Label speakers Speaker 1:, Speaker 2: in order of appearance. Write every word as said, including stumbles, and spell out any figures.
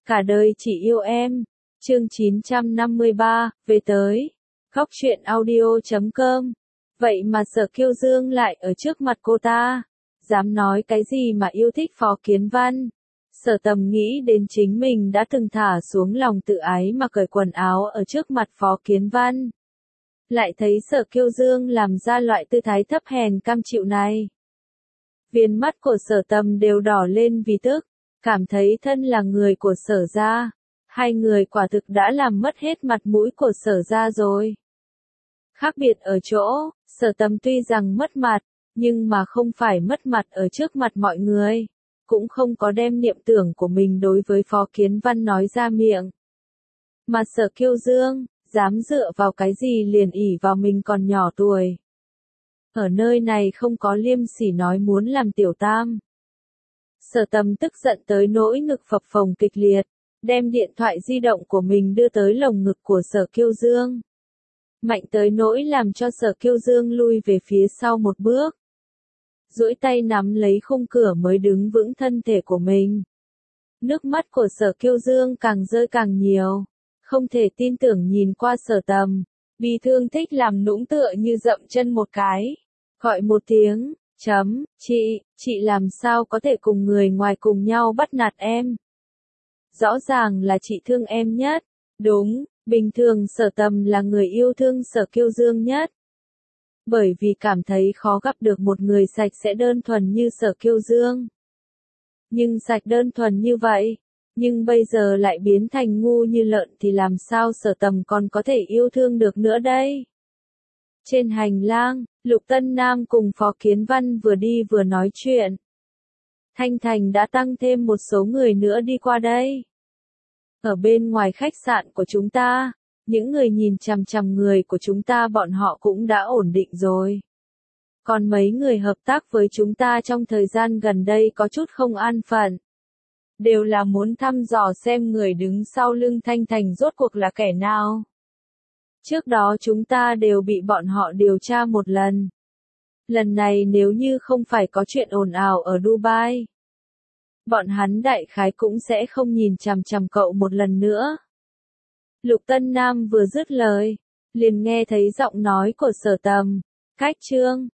Speaker 1: Cả đời chỉ yêu em. Chương chín trăm năm mươi ba, về tới. Góc truyện audio chấm com. Vậy mà Sở Kiêu Dương lại ở trước mặt cô ta. Dám nói cái gì mà yêu thích Phó Kiến Văn. Sở Tầm nghĩ đến chính mình đã từng thả xuống lòng tự ái mà cởi quần áo ở trước mặt Phó Kiến Văn. Lại thấy Sở Kiêu Dương làm ra loại tư thái thấp hèn cam chịu này. Viền mắt của Sở Tầm đều đỏ lên vì tức, cảm thấy thân là người của Sở gia. Hai người quả thực đã làm mất hết mặt mũi của Sở gia rồi. Khác biệt ở chỗ, Sở Tầm tuy rằng mất mặt, nhưng mà không phải mất mặt ở trước mặt mọi người. Cũng không có đem niệm tưởng của mình đối với Phó Kiến Văn nói ra miệng. Mà Sở Kiêu Dương, dám dựa vào cái gì liền ỷ vào mình còn nhỏ tuổi. Ở nơi này không có liêm sỉ nói muốn làm tiểu tam. Sở Tầm tức giận tới nỗi ngực phập phồng kịch liệt, đem điện thoại di động của mình đưa tới lồng ngực của Sở Kiêu Dương. Mạnh tới nỗi làm cho Sở Kiêu Dương lui về phía sau một bước. Duỗi tay nắm lấy khung cửa mới đứng vững thân thể của mình. Nước mắt của Sở Kiêu Dương càng rơi càng nhiều. Không thể tin tưởng nhìn qua Sở Tầm. Bi thương thích làm nũng tựa như dậm chân một cái. Gọi một tiếng, chấm, chị, chị làm sao có thể cùng người ngoài cùng nhau bắt nạt em. Rõ ràng là chị thương em nhất. Đúng, bình thường Sở Tầm là người yêu thương Sở Kiêu Dương nhất. Bởi vì cảm thấy khó gặp được một người sạch sẽ đơn thuần như Sở Kiêu Dương. Nhưng sạch đơn thuần như vậy, nhưng bây giờ lại biến thành ngu như lợn thì làm sao Sở Tầm còn có thể yêu thương được nữa đây? Trên hành lang, Lục Tân Nam cùng Phó Kiến Văn vừa đi vừa nói chuyện. Thanh Thành đã tăng thêm một số người nữa đi qua đây. Ở bên ngoài khách sạn của chúng ta, những người nhìn chằm chằm người của chúng ta bọn họ cũng đã ổn định rồi. Còn mấy người hợp tác với chúng ta trong thời gian gần đây có chút không an phận. Đều là muốn thăm dò xem người đứng sau lưng Thanh Thành rốt cuộc là kẻ nào. Trước đó chúng ta đều bị bọn họ điều tra một lần. Lần này nếu như không phải có chuyện ồn ào ở Dubai, bọn hắn đại khái cũng sẽ không nhìn chằm chằm cậu một lần nữa. Lục Tân Nam vừa dứt lời, liền nghe thấy giọng nói của Sở Tầm. Cách Trương,